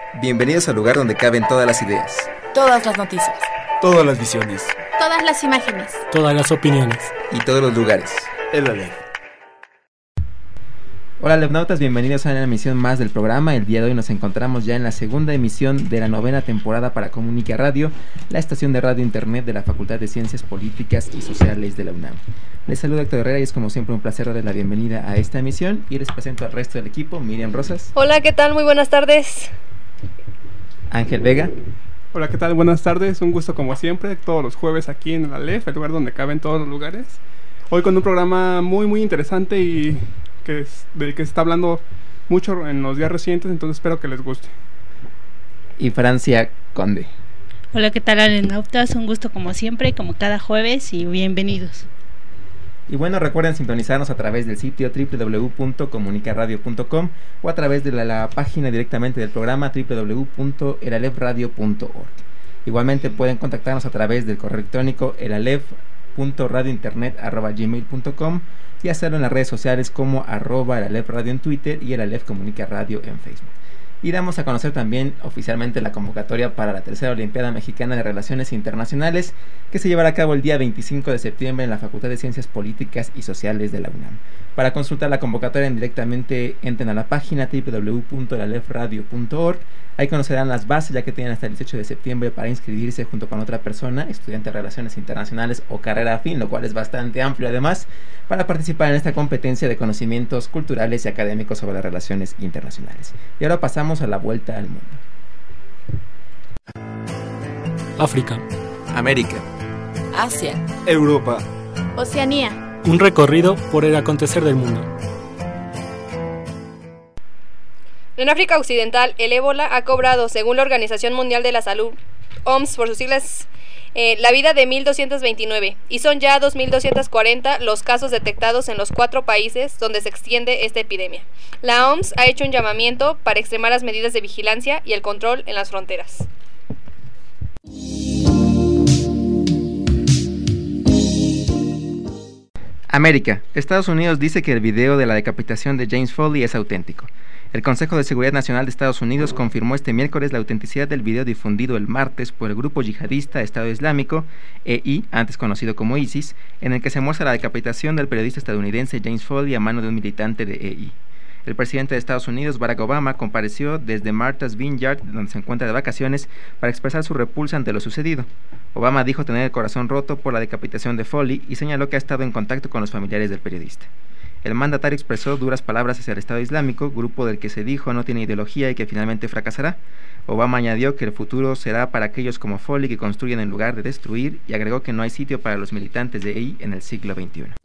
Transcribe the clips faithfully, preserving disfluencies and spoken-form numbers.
Bienvenidos al lugar donde caben todas las ideas, todas las noticias, todas las visiones, todas las imágenes, todas las opiniones y todos los lugares. El Aleph. Hola Alefnautas, bienvenidos a una emisión más del programa. El día de hoy nos encontramos ya en la segunda emisión de la novena temporada para Comunica Radio, la estación de radio internet de la Facultad de Ciencias Políticas y Sociales de la UNAM. Les saluda Héctor Herrera y es como siempre un placer darles la bienvenida a esta emisión y les presento al resto del equipo. Miriam Rosas. Hola, ¿qué tal? Muy buenas tardes. Ángel Vega. Hola, ¿qué tal? Buenas tardes, un gusto como siempre, todos los jueves aquí en el Aleph, el lugar donde caben todos los lugares. Hoy con un programa muy muy interesante y que es, del que se está hablando mucho en los días recientes, entonces espero que les guste. Y Francia Conde. Hola, ¿qué tal, alenautas? Un gusto como siempre, como cada jueves, y bienvenidos. Y bueno, recuerden sintonizarnos a través del sitio doble u doble u doble u punto comunica radio punto com o a través de la, la página directamente del programa doble u doble u doble u punto el alef radio punto org. Igualmente pueden contactarnos a través del correo electrónico el alef punto radio internet arroba gmail punto com y hacerlo en las redes sociales como arroba el alef radio en Twitter y el alef comunica radio en Facebook. Y damos a conocer también oficialmente la convocatoria para la tercera Olimpiada Mexicana de Relaciones Internacionales, que se llevará a cabo el día veinticinco de septiembre en la Facultad de Ciencias Políticas y Sociales de la UNAM. Para consultar la convocatoria directamente entren a la página doble u doble u doble u punto el alef radio punto org. Ahí conocerán las bases, ya que tienen hasta el dieciocho de septiembre para inscribirse junto con otra persona, estudiante de Relaciones Internacionales o carrera afín, lo cual es bastante amplio además, para participar en esta competencia de conocimientos culturales y académicos sobre las relaciones internacionales. Y ahora pasamos a la vuelta al mundo. África, América, Asia, Europa, Oceanía. un recorrido por el acontecer del mundo. En África Occidental, el ébola ha cobrado, según la Organización Mundial de la Salud, O M S por sus siglas, eh, la vida de mil doscientos veintinueve, y son ya dos mil doscientos cuarenta los casos detectados en los cuatro países donde se extiende esta epidemia. La O M S ha hecho un llamamiento para extremar las medidas de vigilancia y el control en las fronteras. América. Estados Unidos dice que el video de la decapitación de James Foley es auténtico. El Consejo de Seguridad Nacional de Estados Unidos confirmó este miércoles la autenticidad del video difundido el martes por el grupo yihadista Estado Islámico, E I, antes conocido como ISIS, en el que se muestra la decapitación del periodista estadounidense James Foley a mano de un militante de E I. El presidente de Estados Unidos, Barack Obama, compareció desde Martha's Vineyard, donde se encuentra de vacaciones, para expresar su repulsa ante lo sucedido. Obama dijo tener el corazón roto por la decapitación de Foley y señaló que ha estado en contacto con los familiares del periodista. El mandatario expresó duras palabras hacia el Estado Islámico, grupo del que se dijo no tiene ideología y que finalmente fracasará. Obama añadió que el futuro será para aquellos como Foley que construyen en lugar de destruir, y agregó que no hay sitio para los militantes de E I en el siglo veintiuno.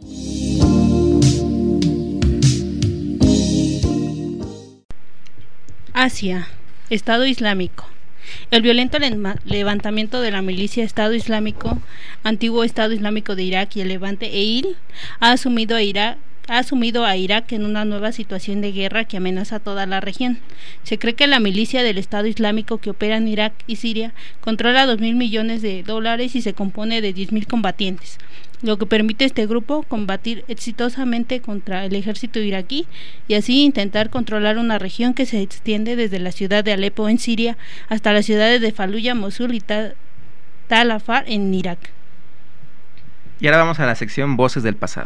Asia, Estado Islámico. El violento levantamiento de la milicia Estado Islámico, antiguo Estado Islámico de Irak y el Levante E I L, ha asumido a Irak ha asumido a Irak en una nueva situación de guerra que amenaza a toda la región. Se cree que la milicia del Estado Islámico que opera en Irak y Siria controla dos mil millones de dólares y se compone de diez mil combatientes, lo que permite a este grupo combatir exitosamente contra el ejército iraquí y así intentar controlar una región que se extiende desde la ciudad de Alepo en Siria hasta las ciudades de Faluya, Mosul y Tal Afar en Irak. Y ahora vamos a la sección Voces del Pasado.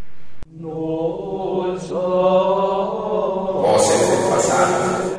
Voces del pasado.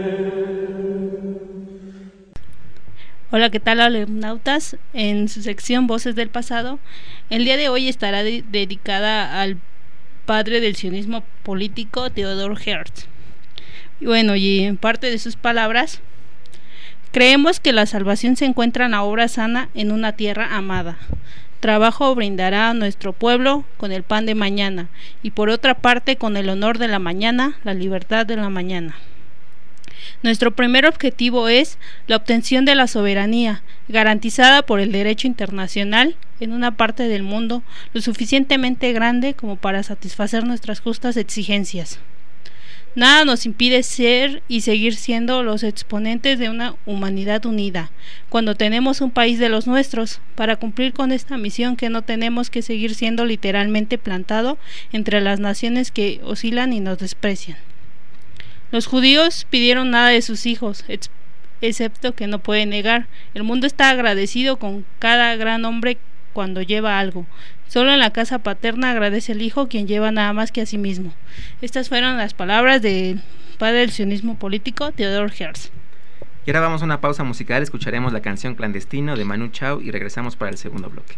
Hola, ¿qué tal, alenautas? En su sección Voces del Pasado, el día de hoy estará de- dedicada al padre del sionismo político, Theodor Herzl. Y bueno, y en parte de sus palabras, creemos que la salvación se encuentra en la obra sana en una tierra amada. Trabajo brindará a nuestro pueblo con el pan de mañana, y por otra parte con el honor de la mañana, la libertad de la mañana. Nuestro primer objetivo es la obtención de la soberanía, garantizada por el derecho internacional en una parte del mundo lo suficientemente grande como para satisfacer nuestras justas exigencias. Nada nos impide ser y seguir siendo los exponentes de una humanidad unida, cuando tenemos un país de los nuestros, para cumplir con esta misión que no tenemos que seguir siendo literalmente plantado entre las naciones que oscilan y nos desprecian. Los judíos pidieron nada de sus hijos, excepto que no puede negar. El mundo está agradecido con cada gran hombre cuando lleva algo. Solo en la casa paterna agradece el hijo quien lleva nada más que a sí mismo. Estas fueron las palabras del padre del sionismo político, Theodor Herzl. Y ahora vamos a una pausa musical, escucharemos la canción Clandestino de Manu Chao y regresamos para el segundo bloque.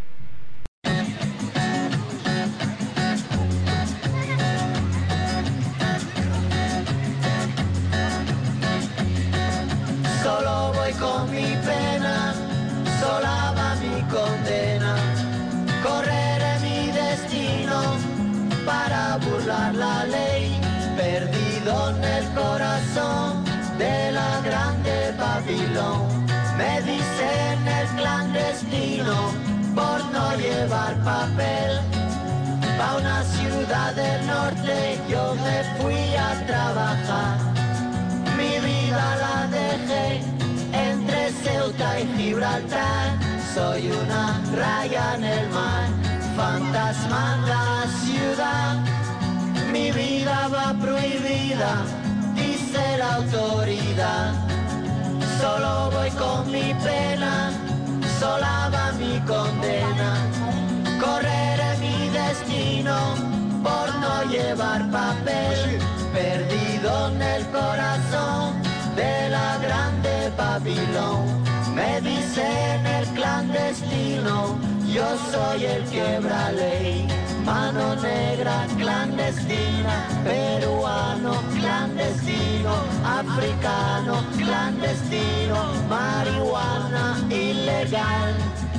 Solo voy con mi pena, sola va mi condena. Correré mi destino para burlar la ley, perdido en el corazón de la grande Babilón. Me dicen el clandestino por no llevar papel. Pa' una ciudad del norte yo me fui a trabajar. Mi vida la dejé entre Ceuta y Gibraltar. Soy una raya en el mar, fantasma en la ciudad. Mi vida va prohibida, dice la autoridad. Solo voy con mi pena, sola va mi condena. Correré mi destino por no llevar papel, perdido en el corazón de la grande Babilón. Me dicen el clandestino, yo soy el quiebra ley. Mano negra clandestina, peruano clandestino, africano clandestino, marihuana ilegal.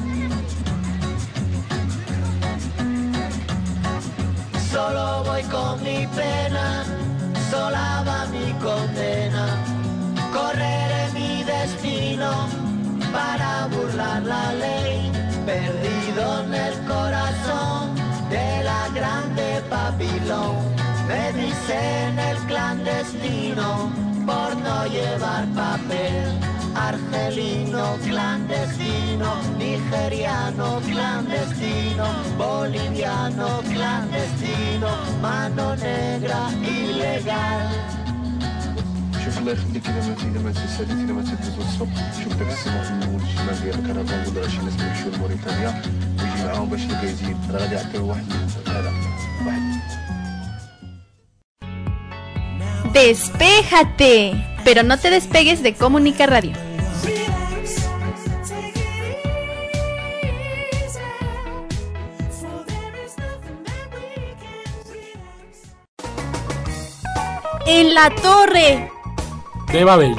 Solo voy con mi pena, sola va mi condena. Correré mi destino para burlar la ley, perdido en el corazón de la grande Babilón. Me dicen el clandestino por no llevar papel. Argelino clandestino, nigeriano clandestino, boliviano clandestino, mano negra ilegal. شوف الله يخليك اذا ما اذا ما تساليت اذا ما تدوز الصبح شوف داك السيمون في المول الشمال ديال الكندا نقول راه شي ناس كيمشيو لموريتانيا ويجي معاهم باش الكايزين راه غادي يعطيو واحد هذا واحد. Despéjate, pero no te despegues de Comunica Radio. En la torre de Babel.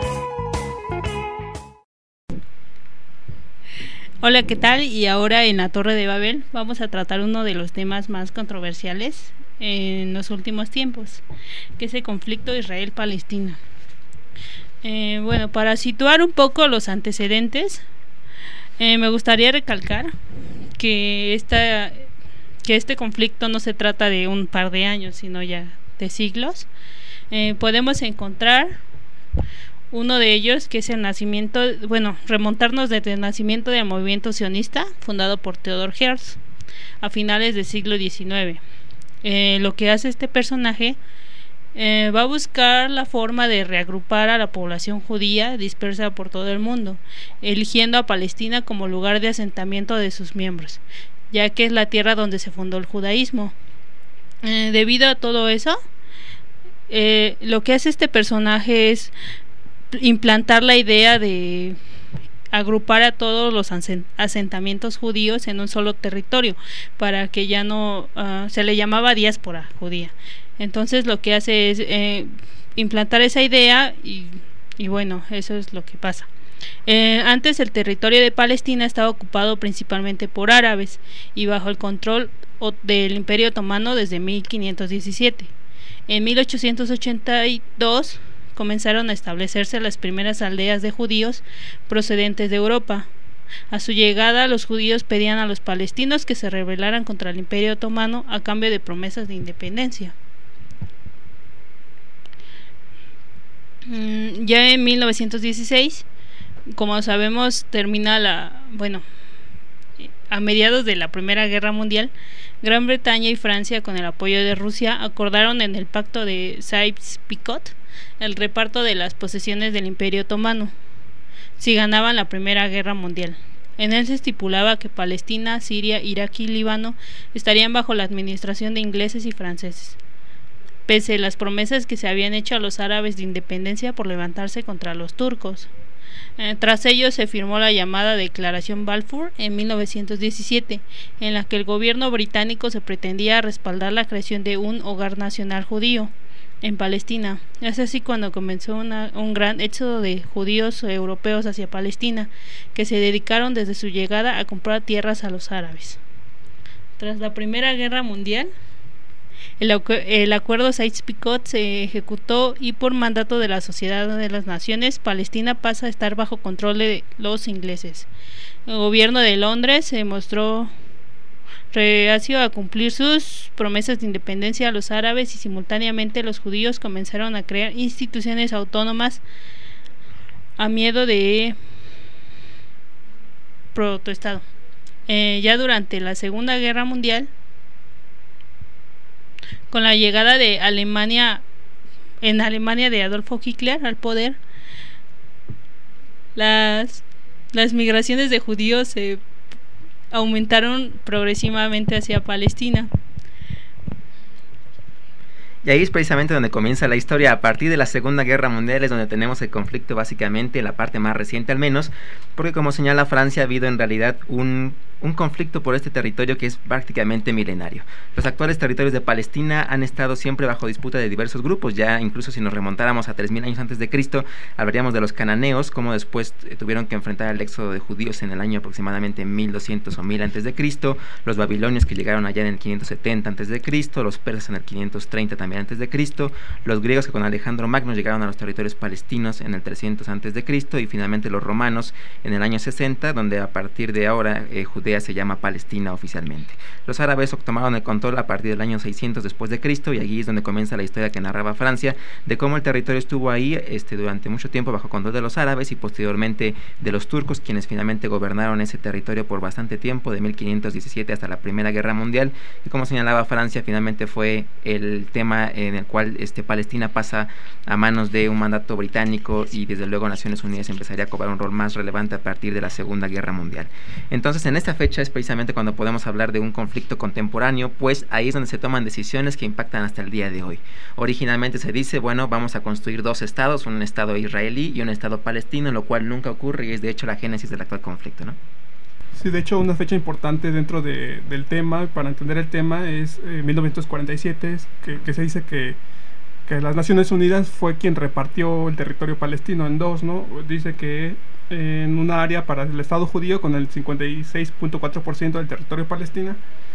Hola, ¿qué tal? Y ahora en la Torre de Babel vamos a tratar uno de los temas más controversiales en los últimos tiempos, que es el conflicto Israel-Palestina. Eh, bueno, para situar un poco los antecedentes, eh, me gustaría recalcar que, esta, que este conflicto no se trata de un par de años, sino ya de siglos. Eh, podemos encontrar uno de ellos, que es el nacimiento, bueno, remontarnos desde el nacimiento del movimiento sionista fundado por Theodor Herzl a finales del siglo diecinueve. Eh, lo que hace este personaje eh, va a buscar la forma de reagrupar a la población judía dispersa por todo el mundo, eligiendo a Palestina como lugar de asentamiento de sus miembros, ya que es la tierra donde se fundó el judaísmo. Eh, debido a todo eso, eh, lo que hace este personaje es implantar la idea de agrupar a todos los asentamientos judíos en un solo territorio, para que ya no uh, se le llamaba diáspora judía. Entonces lo que hace es eh, implantar esa idea y, y bueno, eso es lo que pasa. Eh, antes el territorio de Palestina estaba ocupado principalmente por árabes y bajo el control del Imperio Otomano desde mil quinientos diecisiete. En mil ochocientos ochenta y dos comenzaron a establecerse las primeras aldeas de judíos procedentes de Europa. A su llegada, los judíos pedían a los palestinos que se rebelaran contra el Imperio Otomano a cambio de promesas de independencia. Mm, ya en mil novecientos dieciséis, como sabemos, termina la, bueno, a mediados de la Primera Guerra Mundial, Gran Bretaña y Francia, con el apoyo de Rusia, acordaron en el Pacto de Sykes-Picot el reparto de las posesiones del Imperio Otomano. si ganaban la Primera Guerra Mundial. En él se estipulaba que Palestina, Siria, Irak y Líbano estarían bajo la administración de ingleses y franceses, pese a las promesas que se habían hecho a los árabes de independencia por levantarse contra los turcos. Eh, tras ello se firmó la llamada Declaración Balfour en mil novecientos diecisiete, en la que el gobierno británico se pretendía respaldar la creación de un hogar nacional judío en Palestina. Es así cuando comenzó una, un gran éxodo de judíos europeos hacia Palestina, que se dedicaron desde su llegada a comprar tierras a los árabes. Tras la Primera Guerra Mundial, el, acu- el acuerdo Sykes-Picot se ejecutó y por mandato de la Sociedad de las Naciones, Palestina pasa a estar bajo control de los ingleses. El gobierno de Londres se mostró reacio a cumplir sus promesas de independencia a los árabes y simultáneamente los judíos comenzaron a crear instituciones autónomas a miedo de protoestado. Eh, ya durante la Segunda Guerra Mundial, con la llegada de Alemania en Alemania de Adolfo Hitler al poder, las las migraciones de judíos se aumentaron progresivamente hacia Palestina. Y ahí es precisamente donde comienza la historia. A partir de la Segunda Guerra Mundial es donde tenemos el conflicto, básicamente la parte más reciente al menos, porque como señala Francia, ha habido en realidad un, un conflicto por este territorio que es prácticamente milenario. Los actuales territorios de Palestina han estado siempre bajo disputa de diversos grupos. Ya incluso si nos remontáramos a tres mil años antes de Cristo, hablaríamos de los cananeos, como después eh, tuvieron que enfrentar el éxodo de judíos en el año aproximadamente mil doscientos o mil antes de Cristo, los babilonios que llegaron allá en el quinientos setenta antes de Cristo, los persas en el quinientos treinta también antes de Cristo, los griegos que con Alejandro Magno llegaron a los territorios palestinos en el trescientos antes de Cristo, y finalmente los romanos en el año sesenta, donde a partir de ahora eh, Judea se llama Palestina oficialmente. Los árabes tomaron el control a partir del año seiscientos después de Cristo, y allí es donde comienza la historia que narraba Francia de cómo el territorio estuvo ahí este, durante mucho tiempo bajo control de los árabes y posteriormente de los turcos, quienes finalmente gobernaron ese territorio por bastante tiempo, de mil quinientos diecisiete hasta la Primera Guerra Mundial. Y como señalaba Francia, finalmente fue el tema en el cual este, Palestina pasa a manos de un mandato británico, y desde luego Naciones Unidas empezaría a cobrar un rol más relevante a partir de la Segunda Guerra Mundial. Entonces, en esta fecha es precisamente cuando podemos hablar de un conflicto contemporáneo, pues ahí es donde se toman decisiones que impactan hasta el día de hoy. Originalmente se dice, bueno, vamos a construir dos estados, un estado israelí y un estado palestino, lo cual nunca ocurre y es de hecho la génesis del actual conflicto, ¿no? Sí, de hecho una fecha importante dentro de, del tema, para entender el tema, es eh, mil novecientos cuarenta y siete, que, que se dice que, que las Naciones Unidas fue quien repartió el territorio palestino en dos, ¿no? Dice que eh, en una área para el Estado judío con el cincuenta y seis punto cuatro por ciento del territorio palestino,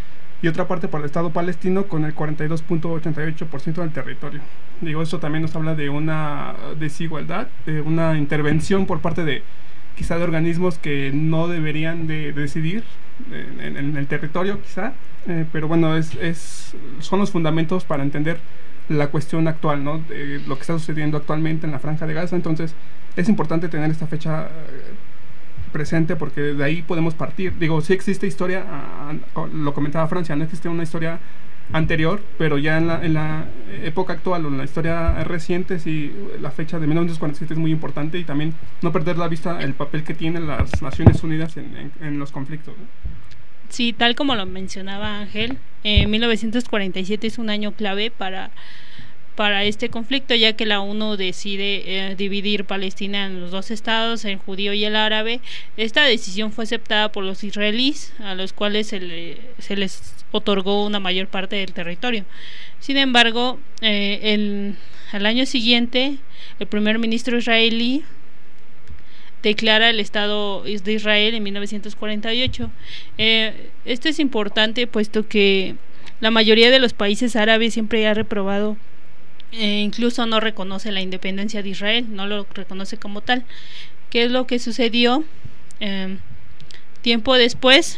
y otra parte para el Estado palestino con el cuarenta y dos punto ochenta y ocho por ciento del territorio. Digo, eso también nos habla de una desigualdad, de una intervención por parte de quizá de organismos que no deberían de, de decidir en, en, en el territorio quizá, eh, pero bueno, es, es son los fundamentos para entender la cuestión actual, ¿no? De lo que está sucediendo actualmente en la Franja de Gaza. Entonces es importante tener esta fecha eh, presente, porque de ahí podemos partir. Digo, sí existe historia, uh, lo comentaba Francia, no existe una historia anterior, pero ya en la, en la época actual o en la historia reciente, sí, la fecha de mil novecientos cuarenta y siete es muy importante, y también no perder la vista el papel que tienen las Naciones Unidas en, en, en los conflictos, ¿no? Sí, tal como lo mencionaba Ángel, eh, mil novecientos cuarenta y siete es un año clave para, para este conflicto, ya que la ONU decide eh, dividir Palestina en los dos estados, el judío y el árabe. Esta decisión fue aceptada por los israelíes, a los cuales se, le, se les otorgó una mayor parte del territorio. Sin embargo, eh, el, al año siguiente, el primer ministro israelí declara el Estado de Israel en mil novecientos cuarenta y ocho. Eh, esto es importante puesto que la mayoría de los países árabes siempre ha reprobado, e incluso no reconoce la independencia de Israel, no lo reconoce como tal. ¿Qué es lo que sucedió? Eh, tiempo después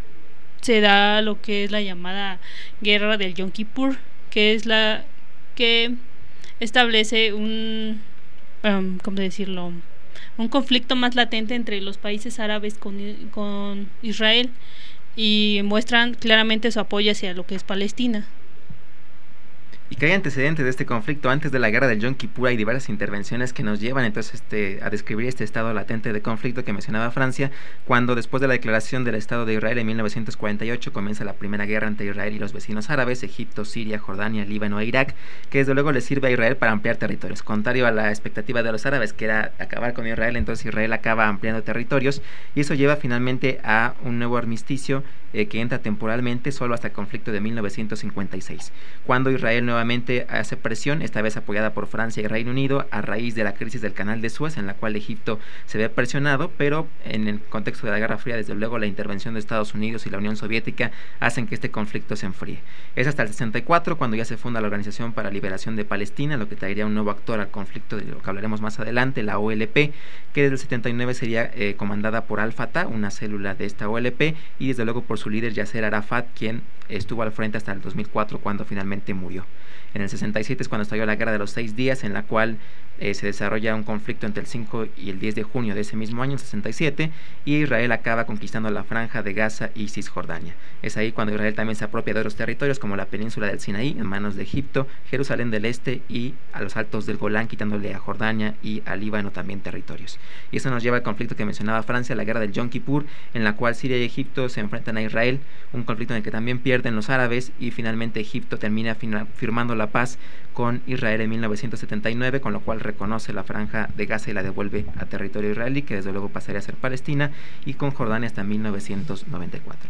se da lo que es la llamada Guerra del Yom Kippur, que es la que establece un, um, ¿cómo decirlo? un conflicto más latente entre los países árabes con, con Israel, y muestran claramente su apoyo hacia lo que es Palestina. Y que hay antecedentes de este conflicto. Antes de la guerra del Yom Kippur hay diversas intervenciones que nos llevan entonces este, a describir este estado latente de conflicto que mencionaba Francia, cuando después de la declaración del Estado de Israel en mil novecientos cuarenta y ocho comienza la primera guerra entre Israel y los vecinos árabes, Egipto, Siria, Jordania, Líbano e Irak, que desde luego le sirve a Israel para ampliar territorios. Contrario a la expectativa de los árabes, que era acabar con Israel, entonces Israel acaba ampliando territorios y eso lleva finalmente a un nuevo armisticio eh, que entra temporalmente solo hasta el conflicto de mil novecientos cincuenta y seis, cuando Israel nuevamente hace presión, esta vez apoyada por Francia y Reino Unido, a raíz de la crisis del Canal de Suez, en la cual Egipto se ve presionado, pero en el contexto de la Guerra Fría, desde luego la intervención de Estados Unidos y la Unión Soviética hacen que este conflicto se enfríe. Es hasta el sesenta y cuatro cuando ya se funda la Organización para la Liberación de Palestina, lo que traería un nuevo actor al conflicto, de lo que hablaremos más adelante, la O L P, que desde el setenta y nueve sería eh, comandada por Al-Fatah, una célula de esta O L P, y desde luego por su líder Yasser Arafat, quien estuvo al frente hasta el dos mil cuatro cuando finalmente murió. En el sesenta y siete es cuando estalló la Guerra de los Seis Días, en la cual eh, se desarrolla un conflicto entre el cinco y el diez de junio de ese mismo año, el sesenta y siete, y Israel acaba conquistando la Franja de Gaza y Cisjordania. Es ahí cuando Israel también se apropia de otros territorios, como la península del Sinaí, en manos de Egipto, Jerusalén del Este y a los altos del Golán, quitándole a Jordania y a Líbano también territorios. Y eso nos lleva al conflicto que mencionaba Francia, la Guerra del Yom Kippur, en la cual Siria y Egipto se enfrentan a Israel, un conflicto en el que también pierden los árabes, y finalmente Egipto termina firmando la paz con Israel en mil novecientos setenta y nueve, con lo cual reconoce la Franja de Gaza y la devuelve a territorio israelí, que desde luego pasaría a ser Palestina, y con Jordania hasta mil novecientos noventa y cuatro.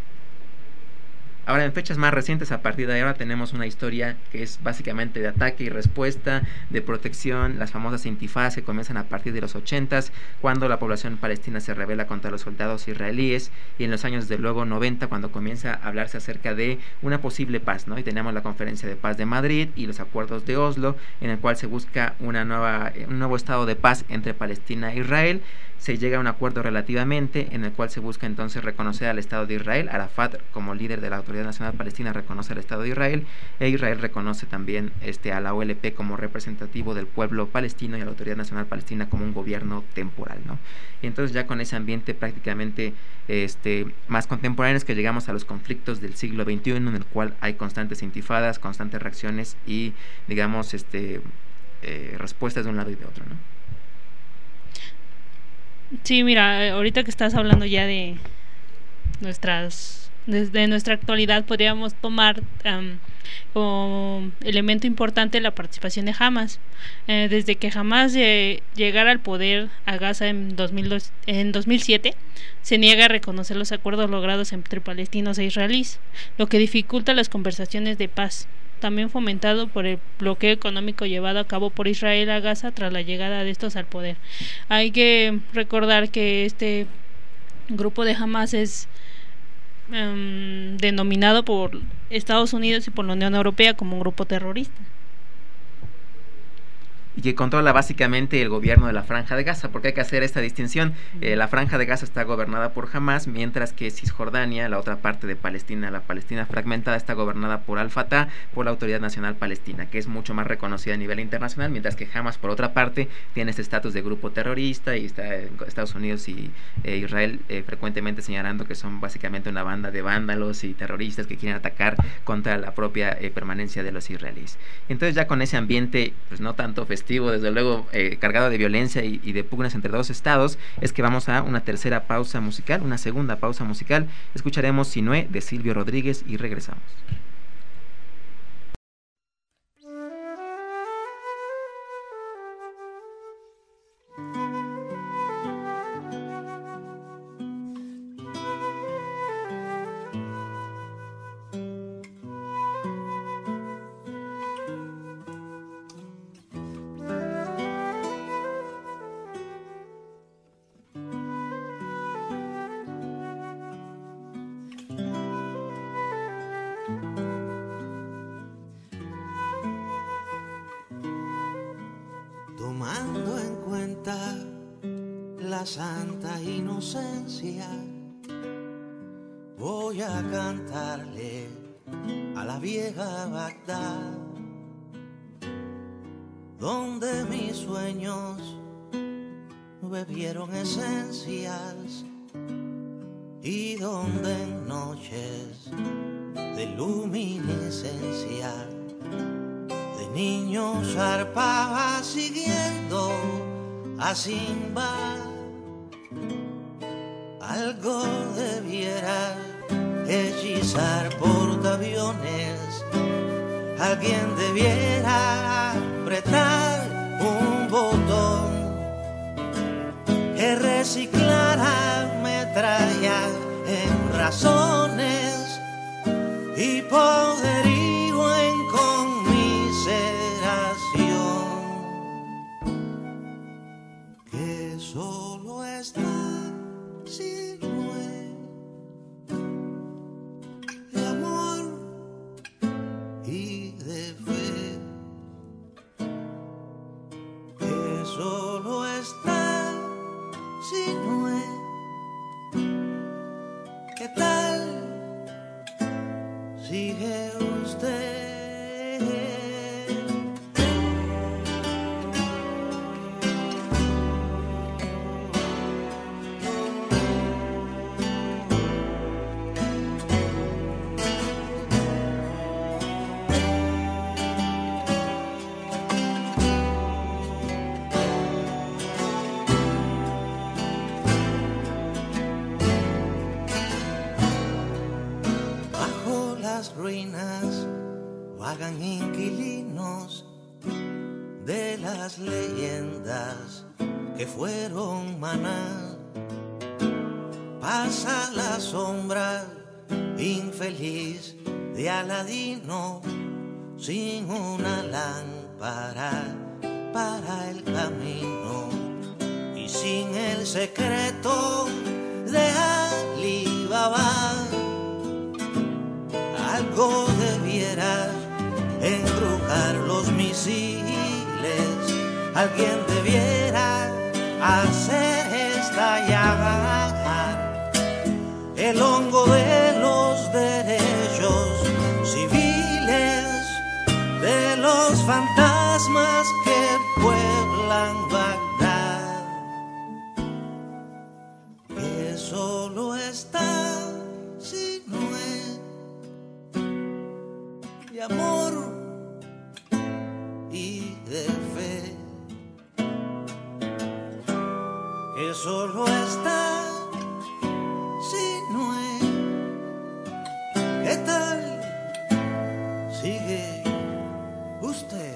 Ahora, en fechas más recientes, a partir de ahora tenemos una historia que es básicamente de ataque y respuesta, de protección, las famosas intifadas que comienzan a partir de los ochentas, cuando la población palestina se rebela contra los soldados israelíes, y en los años desde luego noventa, cuando comienza a hablarse acerca de una posible paz, ¿no? Y tenemos la Conferencia de Paz de Madrid y los acuerdos de Oslo, en el cual se busca una nueva, un nuevo estado de paz entre Palestina e Israel. Se llega a un acuerdo relativamente, en el cual se busca entonces reconocer al Estado de Israel. Arafat, como líder de la Autoridad Nacional Palestina, reconoce al Estado de Israel, e Israel reconoce también este, a la O L P como representativo del pueblo palestino y a la Autoridad Nacional Palestina como un gobierno temporal, ¿no? Y entonces ya con ese ambiente prácticamente este, más contemporáneo es que llegamos a los conflictos del siglo veintiuno, en el cual hay constantes intifadas, constantes reacciones y, digamos, este, eh, respuestas de un lado y de otro, ¿no? Sí, mira, ahorita que estás hablando ya de nuestras, desde nuestra actualidad, podríamos tomar um, como elemento importante la participación de Hamas. Eh, desde que Hamas eh, llegara al poder a Gaza en, dos mil dos, en dos mil siete, se niega a reconocer los acuerdos logrados entre palestinos e israelíes, lo que dificulta las conversaciones de paz, también fomentado por el bloqueo económico llevado a cabo por Israel a Gaza tras la llegada de estos al poder. Hay que recordar que este grupo de Hamas es um, denominado por Estados Unidos y por la Unión Europea como un grupo terrorista. Y que controla básicamente el gobierno de la Franja de Gaza, porque hay que hacer esta distinción. Eh, la Franja de Gaza está gobernada por Hamas, mientras que Cisjordania, la otra parte de Palestina, la Palestina fragmentada, está gobernada por Al-Fatah, por la Autoridad Nacional Palestina, que es mucho más reconocida a nivel internacional, mientras que Hamas, por otra parte, tiene este estatus de grupo terrorista, y está en Estados Unidos y eh, Israel eh, frecuentemente señalando que son básicamente una banda de vándalos y terroristas que quieren atacar contra la propia eh, permanencia de los israelíes. Entonces, ya con ese ambiente, pues no tanto festivo, desde luego eh, cargado de violencia y, y de pugnas entre dos estados, es que vamos a una tercera pausa musical, una segunda pausa musical. Escucharemos Sinué de Silvio Rodríguez y regresamos. Tomando en cuenta la santa inocencia, voy a cantarle a la vieja Bagdad, donde mis sueños bebieron esencias y donde en noches de luminiscencia niño zarpaba siguiendo a Simba. Algo debiera hechizar portaaviones. Alguien debiera apretar un botón que reciclara metralla en razones y poderío en conmiseración, que solo está si no es de amor y de fe, que solo está si no es. ¿Qué tal sigue usted? Ruinas vagan inquilinos de las leyendas que fueron maná. Pasa la sombra infeliz de Aladino sin una lámpara para el camino y sin el secreto de Ali Baba. Algo debiera embrujar los misiles, alguien debiera hacer estallar el hongo de los derechos civiles, de los fantasmas que pueblan Bagdad, que solo está si no es de amor y de fe, que solo está si no es. ¿Qué tal sigue usted?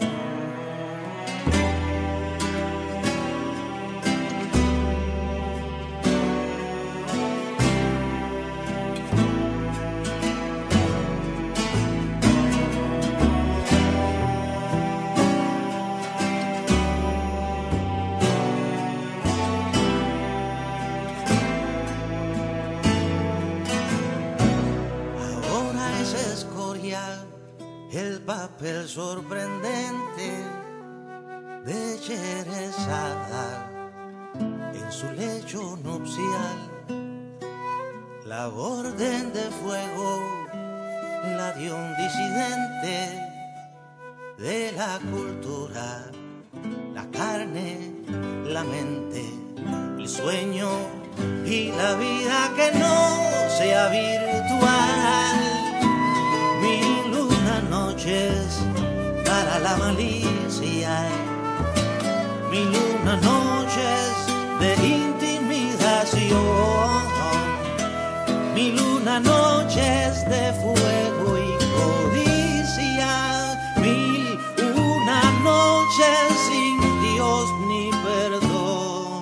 El papel sorprendente de Sherezada en su lecho nupcial, la orden de fuego la dio un disidente de la cultura, la carne, la mente, el sueño y la vida que no sea virtual. Mil una noches para la malicia, mil una noches de intimidación, mil una noches de fuego y codicia, mil una noches sin Dios ni perdón,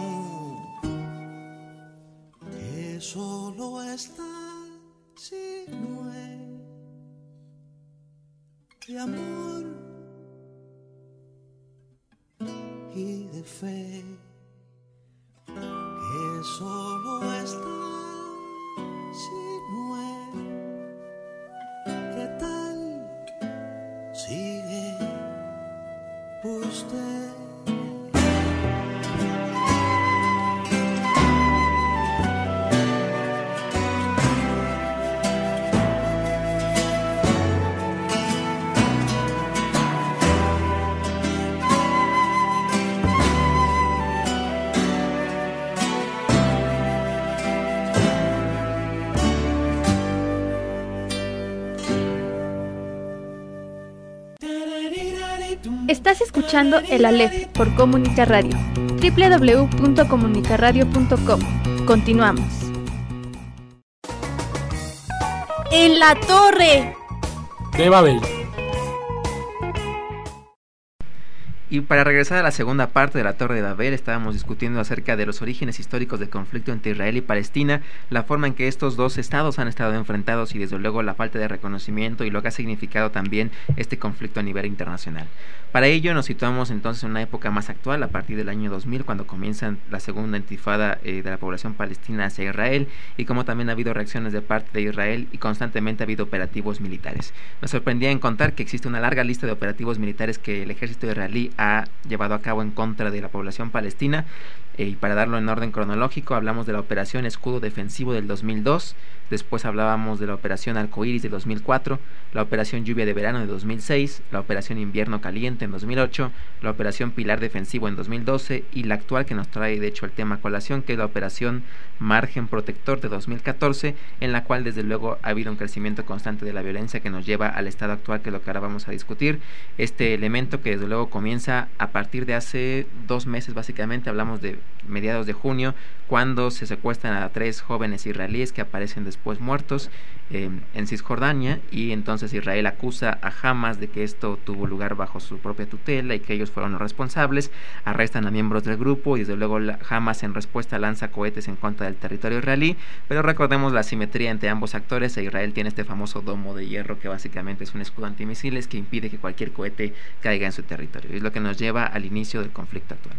que solo está si no es de amor y de fe, que solo está si no es. ¿Qué tal sigue usted? Estás escuchando El Aleph por Comunica Radio. doble u doble u doble u punto comunica radio punto com. Continuamos. En la torre de Babel. Y para regresar a la segunda parte de la Torre de Babel, estábamos discutiendo acerca de los orígenes históricos del conflicto entre Israel y Palestina, la forma en que estos dos estados han estado enfrentados y desde luego la falta de reconocimiento y lo que ha significado también este conflicto a nivel internacional. Para ello nos situamos entonces en una época más actual, a partir del año dos mil, cuando comienza la segunda intifada eh, de la población palestina hacia Israel, y como también ha habido reacciones de parte de Israel y constantemente ha habido operativos militares. Nos sorprendía encontrar que existe una larga lista de operativos militares que el ejército israelí ha llevado a cabo en contra de la población palestina, eh, y para darlo en orden cronológico hablamos de la operación Escudo Defensivo del dos mil dos, después hablábamos de la operación Arcoíris de dos mil cuatro, la operación Lluvia de Verano de dos mil seis, la operación Invierno Caliente en dos mil ocho, la operación Pilar Defensivo en dos mil doce y la actual que nos trae de hecho el tema a colación, que es la operación Margen Protector de dos mil catorce, en la cual desde luego ha habido un crecimiento constante de la violencia que nos lleva al estado actual, que es lo que ahora vamos a discutir. Este elemento que desde luego comienza a partir de hace dos meses, básicamente hablamos de mediados de junio, cuando se secuestran a tres jóvenes israelíes que aparecen después muertos eh, en Cisjordania, y entonces Israel acusa a Hamas de que esto tuvo lugar bajo su propia tutela y que ellos fueron los responsables, arrestan a miembros del grupo y desde luego la Hamas en respuesta lanza cohetes en contra del territorio israelí, pero recordemos la asimetría entre ambos actores, e Israel tiene este famoso domo de hierro que básicamente es un escudo antimisiles que impide que cualquier cohete caiga en su territorio, y es lo que nos lleva al inicio del conflicto actual.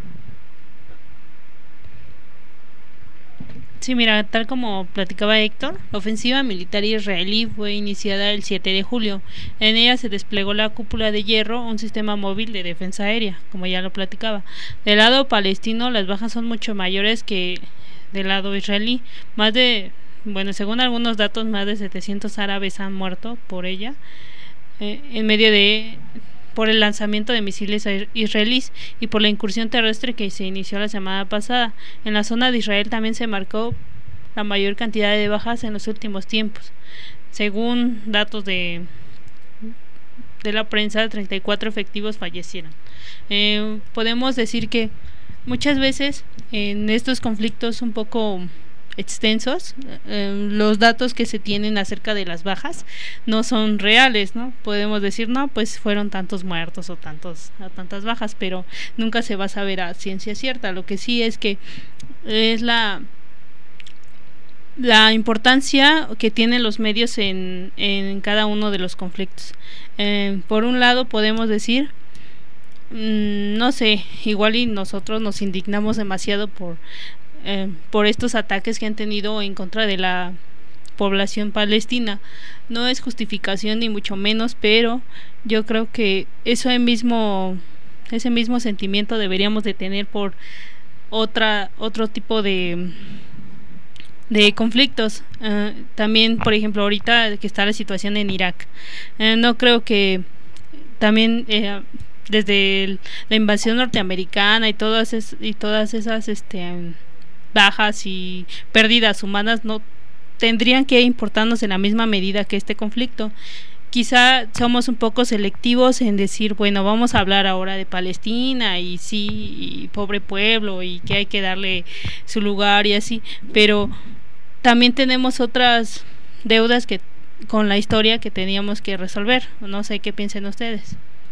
Sí, mira, tal como platicaba Héctor, la ofensiva militar israelí fue iniciada el siete de julio. En ella se desplegó la cúpula de hierro, un sistema móvil de defensa aérea, como ya lo platicaba. Del lado palestino, las bajas son mucho mayores que del lado israelí. Más de, bueno, según algunos datos, más de setecientos árabes han muerto por ella, eh, en medio de... por el lanzamiento de misiles israelíes y por la incursión terrestre que se inició la semana pasada. En la zona de Israel también se marcó la mayor cantidad de bajas en los últimos tiempos. Según datos de, de la prensa, treinta y cuatro efectivos fallecieron. Eh, podemos decir que muchas veces en estos conflictos un poco extensos, eh, los datos que se tienen acerca de las bajas no son reales, ¿no? Podemos decir, no, pues fueron tantos muertos o tantos o tantas bajas, pero nunca se va a saber a ciencia cierta. Lo que sí es que es la la importancia que tienen los medios en, en cada uno de los conflictos. Eh, por un lado podemos decir, mmm, no sé, igual y nosotros nos indignamos demasiado por Eh, por estos ataques que han tenido en contra de la población palestina. No es justificación ni mucho menos, pero yo creo que eso mismo, ese mismo sentimiento deberíamos de tener por otra otro tipo de de conflictos. Uh, también, por ejemplo, ahorita que está la situación en Irak, uh, no creo que también eh, desde el, la invasión norteamericana y todas es, y todas esas este bajas y pérdidas humanas no tendrían que importarnos en la misma medida que este conflicto. Quizá somos un poco selectivos en decir, bueno, vamos a hablar ahora de Palestina y sí, y pobre pueblo y que hay que darle su lugar y así, pero también tenemos otras deudas que con la historia que teníamos que resolver. No sé qué piensen ustedes.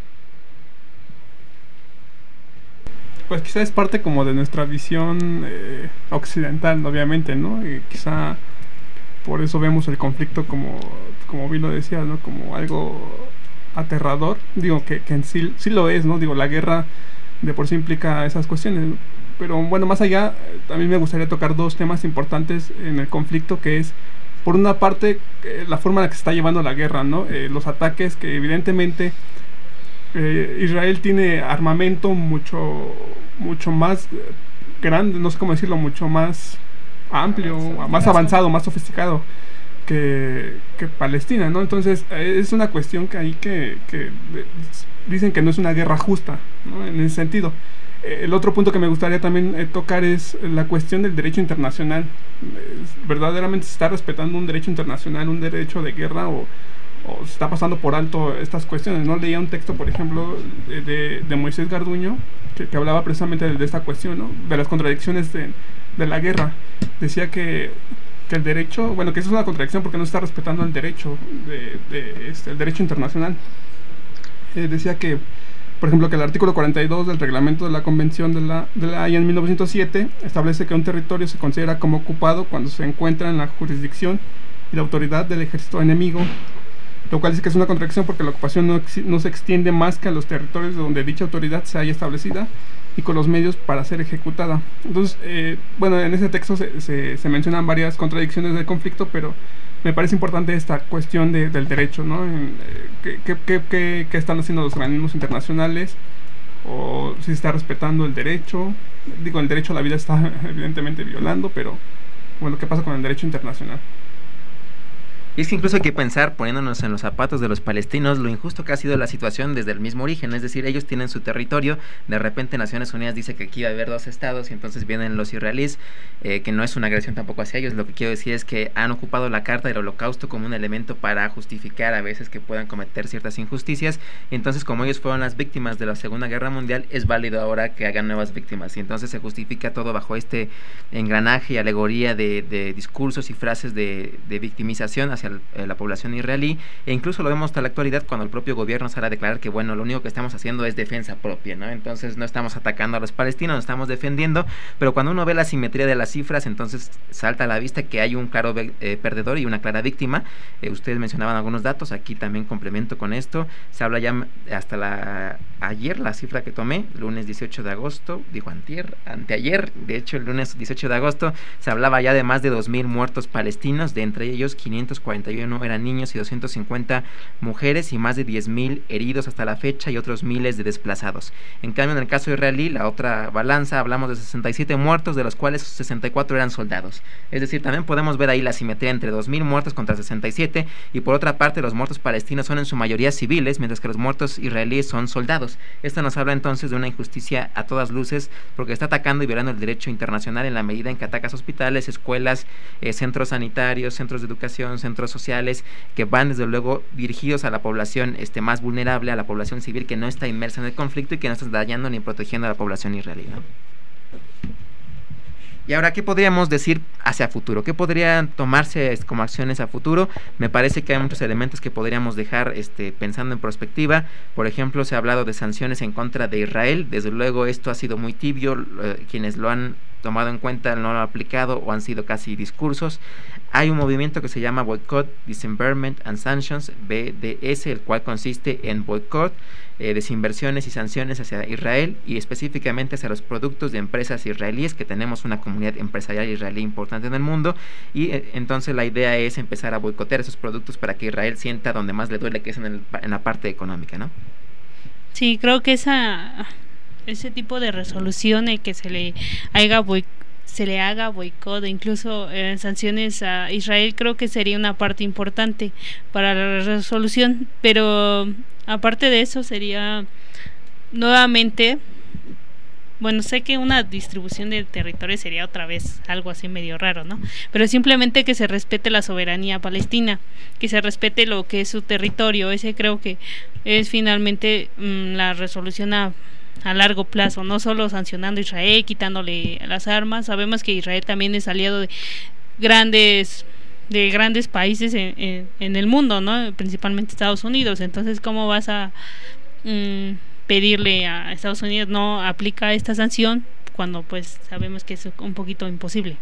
Pues quizá es parte como de nuestra visión eh, occidental, obviamente, ¿no? Y quizá por eso vemos el conflicto como, como bien lo decía, ¿no? Como algo aterrador. Digo, que, que en sí, sí lo es, ¿no? Digo, la guerra de por sí implica esas cuestiones, ¿no? Pero bueno, más allá, también me gustaría tocar dos temas importantes en el conflicto, que es, por una parte, eh, la forma en la que se está llevando la guerra, ¿no? Eh, los ataques que evidentemente... Eh, Israel tiene armamento mucho mucho más grande, no sé cómo decirlo, mucho más amplio, más avanzado, más sofisticado que, que Palestina, ¿no? Entonces es una cuestión que ahí que, que dicen que no es una guerra justa, ¿no? En ese sentido. Eh, el otro punto que me gustaría también eh, tocar es la cuestión del derecho internacional. Eh, verdaderamente se está respetando un derecho internacional, un derecho de guerra, o o se está pasando por alto estas cuestiones, ¿no? Leía un texto, por ejemplo, de, de, de Moisés Garduño, que, que hablaba precisamente de, de esta cuestión, ¿no? De las contradicciones de, de la guerra. Decía que, que el derecho, bueno, que eso es una contradicción porque no está respetando el derecho, de, de, este, el derecho internacional. Eh, decía que, por ejemplo, que el artículo cuarenta y dos del reglamento de la Convención de la, de la Haya en mil novecientos siete establece que un territorio se considera como ocupado cuando se encuentra en la jurisdicción y la autoridad del ejército enemigo, lo cual dice que es una contradicción porque la ocupación no, no se extiende más que a los territorios donde dicha autoridad se haya establecida y con los medios para ser ejecutada. Entonces, eh, bueno, en ese texto se, se, se mencionan varias contradicciones del conflicto, pero me parece importante esta cuestión de, del derecho, ¿no? En, eh, ¿qué, qué, qué, ¿Qué están haciendo los organismos internacionales? O si se está respetando el derecho. Digo, el derecho a la vida está evidentemente violando, pero bueno, ¿qué pasa con el derecho internacional? Y es que incluso hay que pensar, poniéndonos en los zapatos de los palestinos, lo injusto que ha sido la situación desde el mismo origen. Es decir, ellos tienen su territorio, de repente Naciones Unidas dice que aquí va a haber dos estados y entonces vienen los israelíes, eh, que no es una agresión tampoco hacia ellos. Lo que quiero decir es que han ocupado la carta del holocausto como un elemento para justificar a veces que puedan cometer ciertas injusticias. Y entonces, como ellos fueron las víctimas de la Segunda Guerra Mundial, es válido ahora que hagan nuevas víctimas. Y entonces se justifica todo bajo este engranaje y alegoría de, de discursos y frases de, de victimización hacia la población israelí, e incluso lo vemos hasta la actualidad cuando el propio gobierno sale a declarar que bueno, lo único que estamos haciendo es defensa propia, ¿no? Entonces no estamos atacando a los palestinos, nos estamos defendiendo, pero cuando uno ve la simetría de las cifras, entonces salta a la vista que hay un claro eh, perdedor y una clara víctima. Eh, ustedes mencionaban algunos datos, aquí también complemento con esto, se habla ya hasta la ayer, la cifra que tomé, lunes dieciocho de agosto, digo antier, anteayer, de hecho el lunes dieciocho de agosto, se hablaba ya de más de dos mil muertos palestinos, de entre ellos quinientos cuarenta y uno eran niños y doscientas cincuenta mujeres y más de diez mil heridos hasta la fecha y otros miles de desplazados. En cambio, en el caso israelí, la otra balanza, hablamos de sesenta y siete muertos, de los cuales sesenta y cuatro eran soldados. Es decir, también podemos ver ahí la simetría entre dos mil muertos contra sesenta y siete, y por otra parte los muertos palestinos son en su mayoría civiles, mientras que los muertos israelíes son soldados. Esto nos habla entonces de una injusticia a todas luces, porque está atacando y violando el derecho internacional en la medida en que atacas hospitales, escuelas, eh, centros sanitarios, centros de educación, centros sociales, que van desde luego dirigidos a la población este, más vulnerable, a la población civil que no está inmersa en el conflicto y que no está dañando ni protegiendo a la población israelí, ¿no? Y ahora, ¿qué podríamos decir hacia futuro? ¿Qué podrían tomarse como acciones a futuro? Me parece que hay muchos elementos que podríamos dejar este, pensando en perspectiva. Por ejemplo, se ha hablado de sanciones en contra de Israel. Desde luego esto ha sido muy tibio. Eh, quienes lo han tomado en cuenta no lo han aplicado o han sido casi discursos. Hay un movimiento que se llama Boycott, Disinvestment and Sanctions, B D S, el cual consiste en boicot, eh, desinversiones y sanciones hacia Israel y específicamente hacia los productos de empresas israelíes, que tenemos una comunidad empresarial israelí importante en el mundo, y eh, entonces la idea es empezar a boicotear esos productos para que Israel sienta donde más le duele, que es en, el, en la parte económica, ¿no? Sí, creo que esa ese tipo de resolución eh, que se le haga boicot se le haga boicot, incluso eh, sanciones a Israel, creo que sería una parte importante para la resolución, pero aparte de eso sería nuevamente, bueno, sé que una distribución de territorio sería otra vez algo así medio raro, ¿no? Pero simplemente que se respete la soberanía palestina, que se respete lo que es su territorio. Ese creo que es finalmente mmm, la resolución a a largo plazo, no solo sancionando a Israel, quitándole las armas. Sabemos que Israel también es aliado de grandes de grandes países en, en, en el mundo, ¿no? Principalmente Estados Unidos. Entonces, ¿cómo vas a mm, pedirle a Estados Unidos no aplica esta sanción cuando pues sabemos que es un poquito imposible?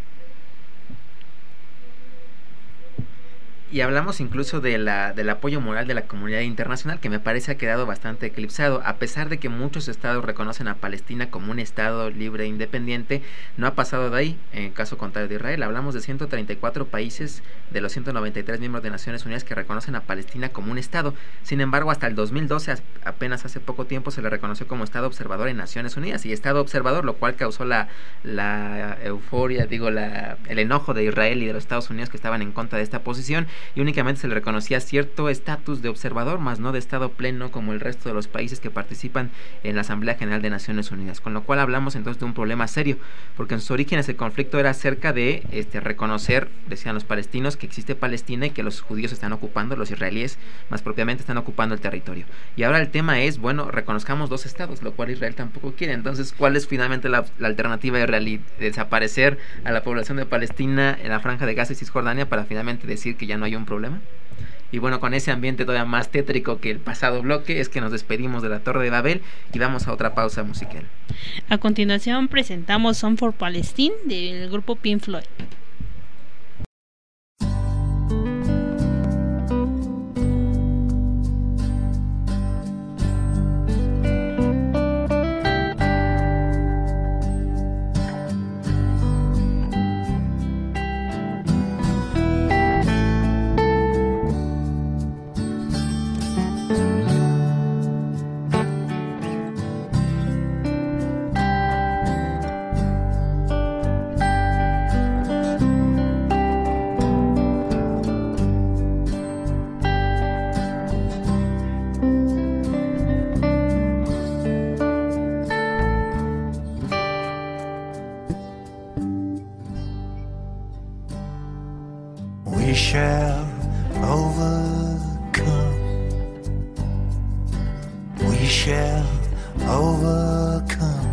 Y hablamos incluso de la, del apoyo moral de la comunidad internacional, que me parece ha quedado bastante eclipsado. A pesar de que muchos estados reconocen a Palestina como un estado libre e independiente, no ha pasado de ahí. En el caso contrario de Israel, hablamos de ciento treinta y cuatro países de los ciento noventa y tres miembros de Naciones Unidas que reconocen a Palestina como un estado. Sin embargo, hasta el dos mil doce, apenas hace poco tiempo, se le reconoció como estado observador en Naciones Unidas, y estado observador, lo cual causó la, la euforia, digo, la, el enojo de Israel y de los Estados Unidos, que estaban en contra de esta posición. y únicamente se le reconocía cierto estatus de observador, más no de estado pleno como el resto de los países que participan en la Asamblea General de Naciones Unidas, con lo cual hablamos entonces de un problema serio, porque en sus orígenes el conflicto era acerca de este, reconocer, decían los palestinos, que existe Palestina y que los judíos están ocupando, los israelíes más propiamente están ocupando el territorio. Y ahora el tema es, bueno, reconozcamos dos estados, lo cual Israel tampoco quiere. Entonces, ¿cuál es finalmente la, la alternativa israelí? ¿Desaparecer a la población de Palestina en la Franja de Gaza y Cisjordania para finalmente decir que ya no hay un problema? Y bueno, con ese ambiente todavía más tétrico que el pasado bloque es que nos despedimos de la Torre de Babel y vamos a otra pausa musical. A continuación presentamos Song for Palestine del grupo Pink Floyd. We shall overcome. We shall overcome.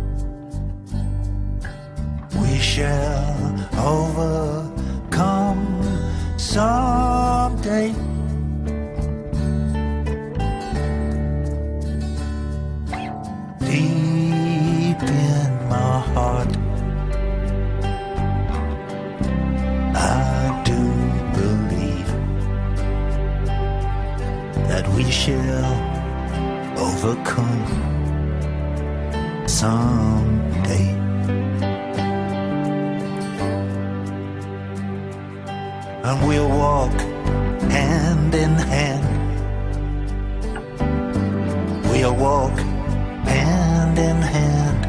We shall overcome someday. Deep in my heart, I do believe that we shall overcome someday. And we'll walk hand in hand. We'll walk hand in hand.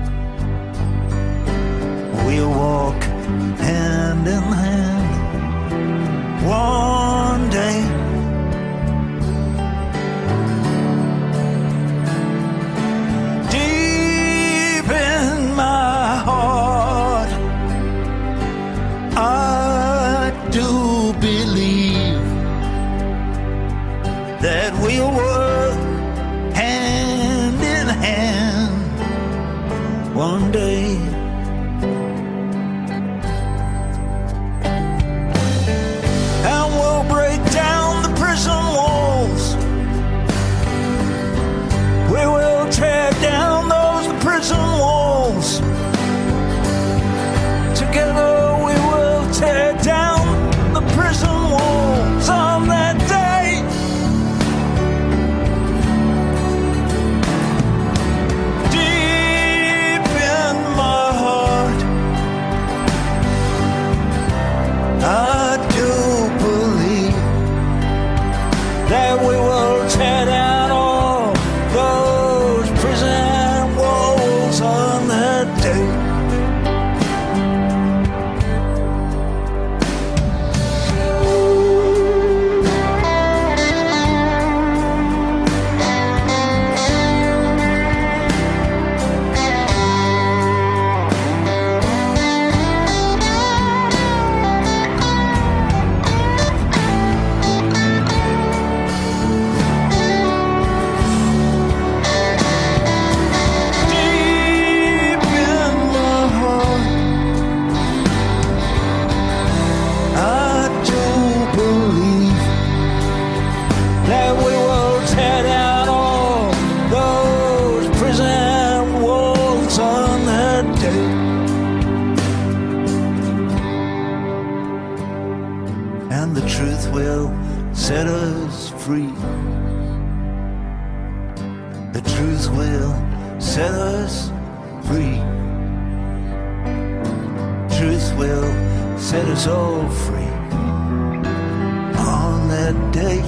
We'll walk hand in hand one day. Deep in my heart, I do believe that we'll work hand in hand one day. And we'll break down the prison walls. We will tear down those prison walls. Together we will tear down the prison walls on that day. Deep in my heart, I do believe that we will tear down all those prison walls on that day. Deep in my heart, I do believe that we will tear down all those prison walls on that day. And the truth will set us free. The truth will set us free. Truth will set us all free on that day.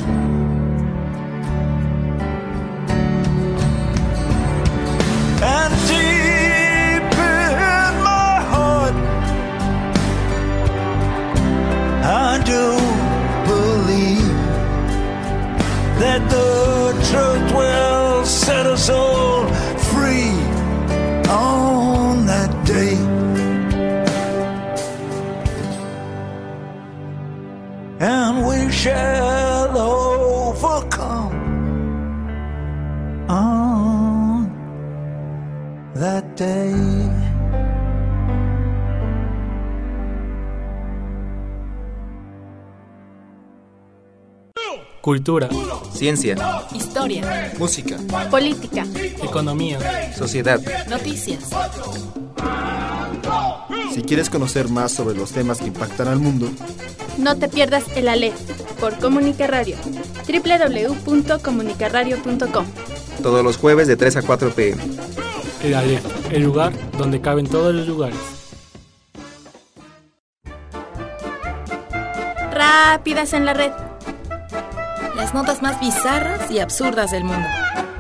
And deep in my heart, I do shall overcome on that day. Cultura, ciencia, historia, música, política, economía, sociedad, noticias. Si quieres conocer más sobre los temas que impactan al mundo, no te pierdas el Aleph por Comunica Radio. doble u doble u doble u punto comunica radio punto com. Todos los jueves de tres a cuatro pe eme. El Aleph, el lugar donde caben todos los lugares. Rápidas en la red. Las notas más bizarras y absurdas del mundo.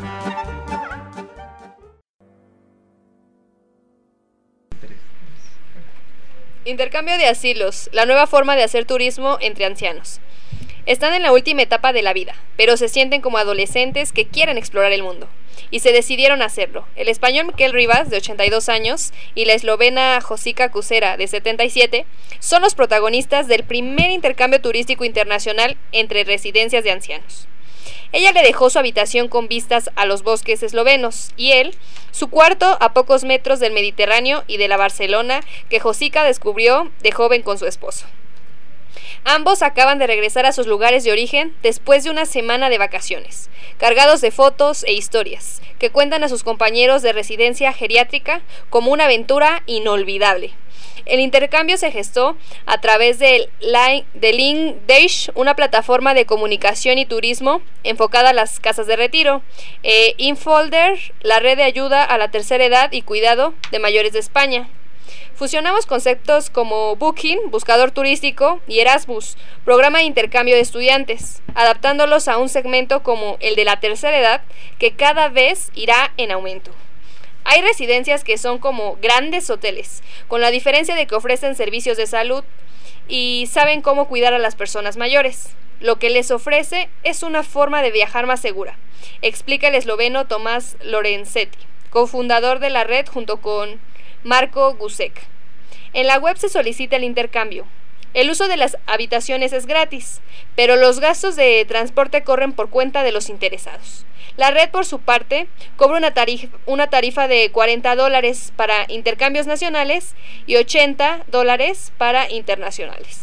Intercambio de asilos, la nueva forma de hacer turismo entre ancianos. Están en la última etapa de la vida, pero se sienten como adolescentes que quieren explorar el mundo. Y se decidieron a hacerlo. El español Miquel Rivas, de ochenta y dos años, y la eslovena Josica Kucera, de setenta y siete, son los protagonistas del primer intercambio turístico internacional entre residencias de ancianos. Ella le dejó su habitación con vistas a los bosques eslovenos, y él, su cuarto a pocos metros del Mediterráneo y de la Barcelona que Josica descubrió de joven con su esposo. Ambos acaban de regresar a sus lugares de origen después de una semana de vacaciones, cargados de fotos e historias, que cuentan a sus compañeros de residencia geriátrica como una aventura inolvidable. El intercambio se gestó a través del Link Dash, una plataforma de comunicación y turismo enfocada a las casas de retiro, e Infolder, la red de ayuda a la tercera edad y cuidado de mayores de España. Fusionamos conceptos como Booking, buscador turístico, y Erasmus, programa de intercambio de estudiantes, adaptándolos a un segmento como el de la tercera edad, que cada vez irá en aumento. Hay residencias que son como grandes hoteles, con la diferencia de que ofrecen servicios de salud y saben cómo cuidar a las personas mayores. Lo que les ofrece es una forma de viajar más segura, explica el esloveno Tomás Lorenzetti, cofundador de la red junto con Marco Gusek. En la web se solicita el intercambio. El uso de las habitaciones es gratis, pero los gastos de transporte corren por cuenta de los interesados. La red, por su parte, cobra una tarifa, una tarifa de cuarenta dólares para intercambios nacionales y ochenta dólares para internacionales.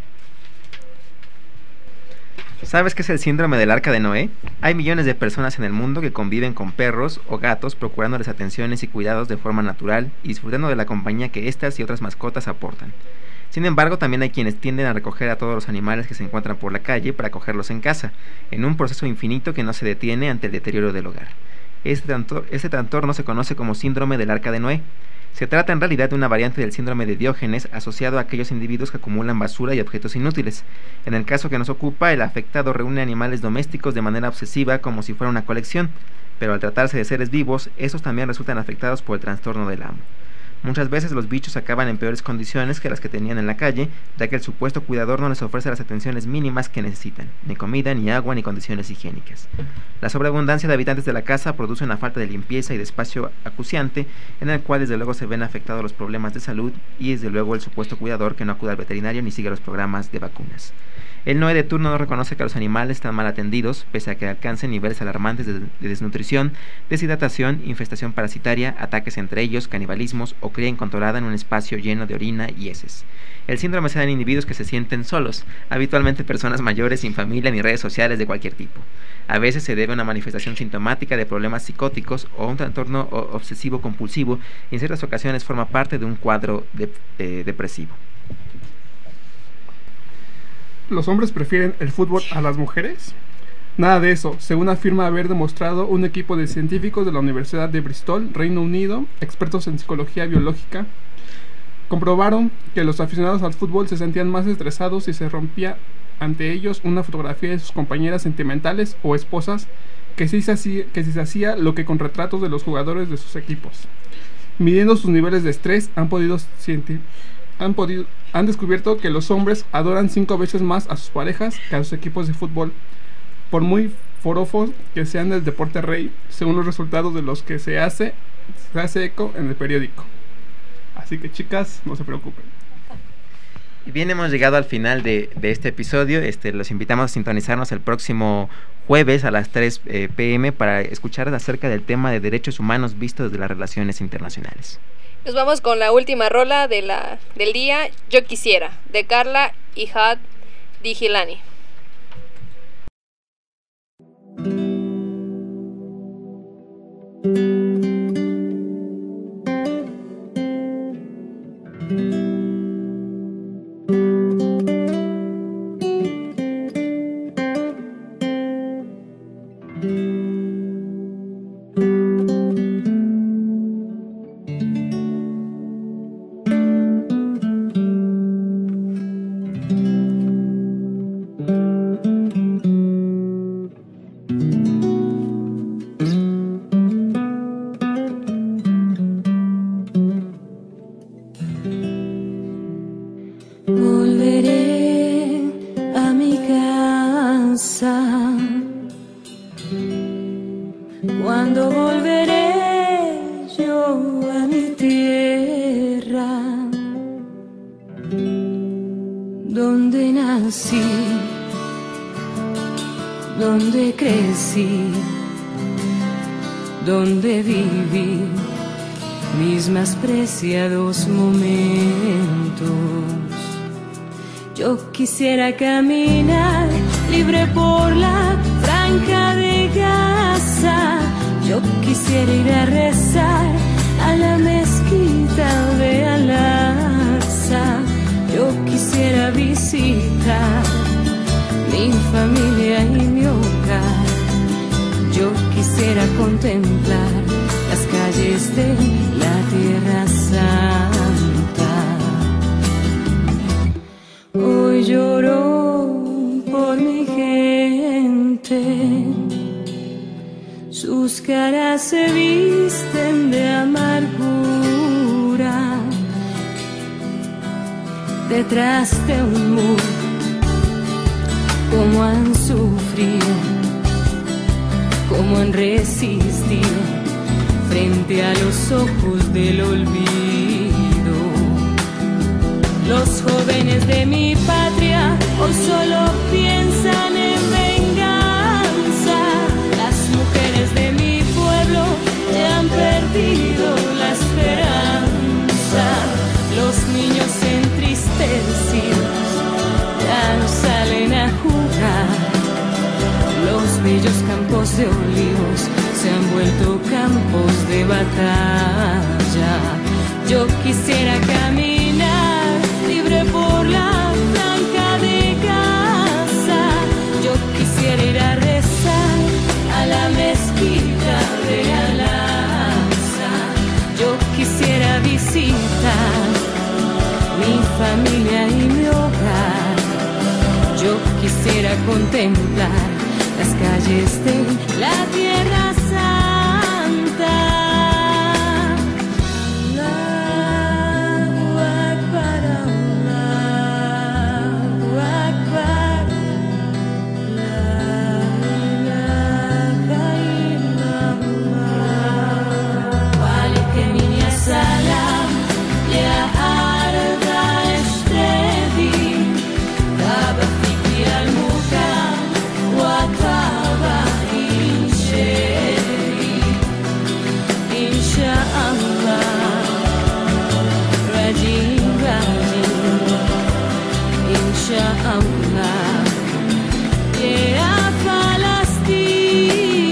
¿Sabes qué es el síndrome del Arca de Noé? Hay millones de personas en el mundo que conviven con perros o gatos, procurándoles atenciones y cuidados de forma natural y disfrutando de la compañía que estas y otras mascotas aportan. Sin embargo, también hay quienes tienden a recoger a todos los animales que se encuentran por la calle para acogerlos en casa, en un proceso infinito que no se detiene ante el deterioro del hogar. Este, tanto, este trastorno se conoce como síndrome del Arca de Noé. Se trata en realidad de una variante del síndrome de Diógenes asociado a aquellos individuos que acumulan basura y objetos inútiles. En el caso que nos ocupa, el afectado reúne animales domésticos de manera obsesiva como si fuera una colección, pero al tratarse de seres vivos, estos también resultan afectados por el trastorno del amo. Muchas veces los bichos acaban en peores condiciones que las que tenían en la calle, ya que el supuesto cuidador no les ofrece las atenciones mínimas que necesitan, ni comida, ni agua, ni condiciones higiénicas. La sobreabundancia de habitantes de la casa produce una falta de limpieza y de espacio acuciante, en el cual desde luego se ven afectados los problemas de salud y desde luego el supuesto cuidador que no acude al veterinario ni sigue los programas de vacunas. El Noé de turno no reconoce que los animales están mal atendidos, pese a que alcancen niveles alarmantes de, de desnutrición, deshidratación, infestación parasitaria, ataques entre ellos, canibalismos o cría incontrolada en un espacio lleno de orina y heces. El síndrome se da en individuos que se sienten solos, habitualmente personas mayores sin familia ni redes sociales de cualquier tipo. A veces se debe a una manifestación sintomática de problemas psicóticos o un trastorno obsesivo-compulsivo y en ciertas ocasiones forma parte de un cuadro de, eh, depresivo. ¿Los hombres prefieren el fútbol a las mujeres? Nada de eso, según afirma haber demostrado un equipo de científicos de la Universidad de Bristol, Reino Unido, expertos en psicología biológica, comprobaron que los aficionados al fútbol se sentían más estresados si se rompía ante ellos una fotografía de sus compañeras sentimentales o esposas que si se hacía, que si se hacía lo que con retratos de los jugadores de sus equipos. Midiendo sus niveles de estrés, han podido científicos Han, podido, han descubierto que los hombres adoran cinco veces más a sus parejas que a sus equipos de fútbol, por muy forofos que sean del deporte rey, según los resultados de los que se hace, se hace eco en el periódico. Así que chicas, no se preocupen. Y bien, hemos llegado al final de, de este episodio. Este, los invitamos a sintonizarnos el próximo jueves a las tres eh, pm para escuchar acerca del tema de derechos humanos vistos desde las relaciones internacionales. Nos vamos con la última rola de la, del día, Yo Quisiera, de Carla y Had Digilani. Preciados momentos. Yo quisiera caminar libre por la franja de Gaza. Yo quisiera ir a rezar a la mezquita de Al-Aqsa. Yo quisiera visitar mi familia y mi hogar. Yo quisiera contemplar las calles de la Tierra Santa. Hoy lloro por mi gente, sus caras se visten de amargura. Detrás de un muro, como han sufrido, como han resistido frente a los ojos del olvido. Los jóvenes de mi patria hoy solo piensan en venganza. Las mujeres de mi pueblo ya han perdido la esperanza. Los niños entristecidos ya no salen a jugar. Los bellos campos de olivos se han vuelto campos de batalla. Yo quisiera caminar libre por la franja de Gaza. Yo quisiera ir a rezar a la mezquita de Al-Aqsa. Yo quisiera visitar mi familia y mi hogar. Yo quisiera contemplar las calles de la Tierra Santa. Allahu Akbar, Allahu Akbar, la ilaha illallah. Walekemini salam ya arda eshtedi, taba fikri al-mukam wa taba insheri, inshallah, rajim rajim, inshallah, ya Palestine.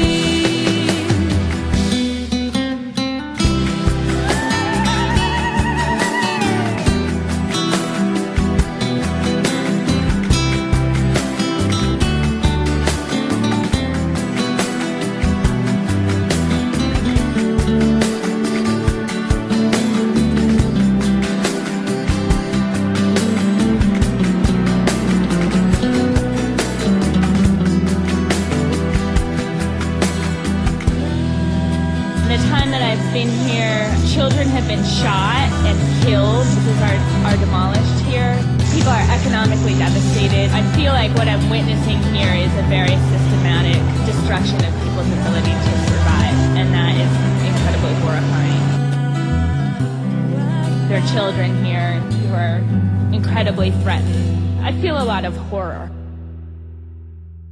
The time that I've been here, children have been shot and killed because are, are demolished here. People are economically devastated. I feel like what I'm witnessing here is a very systematic destruction of people's ability to survive, and that is incredibly horrifying. There are children here who are incredibly threatened. I feel a lot of horror.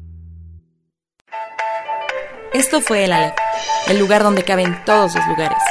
Esto fue el Aleph, el lugar donde caben todos los lugares.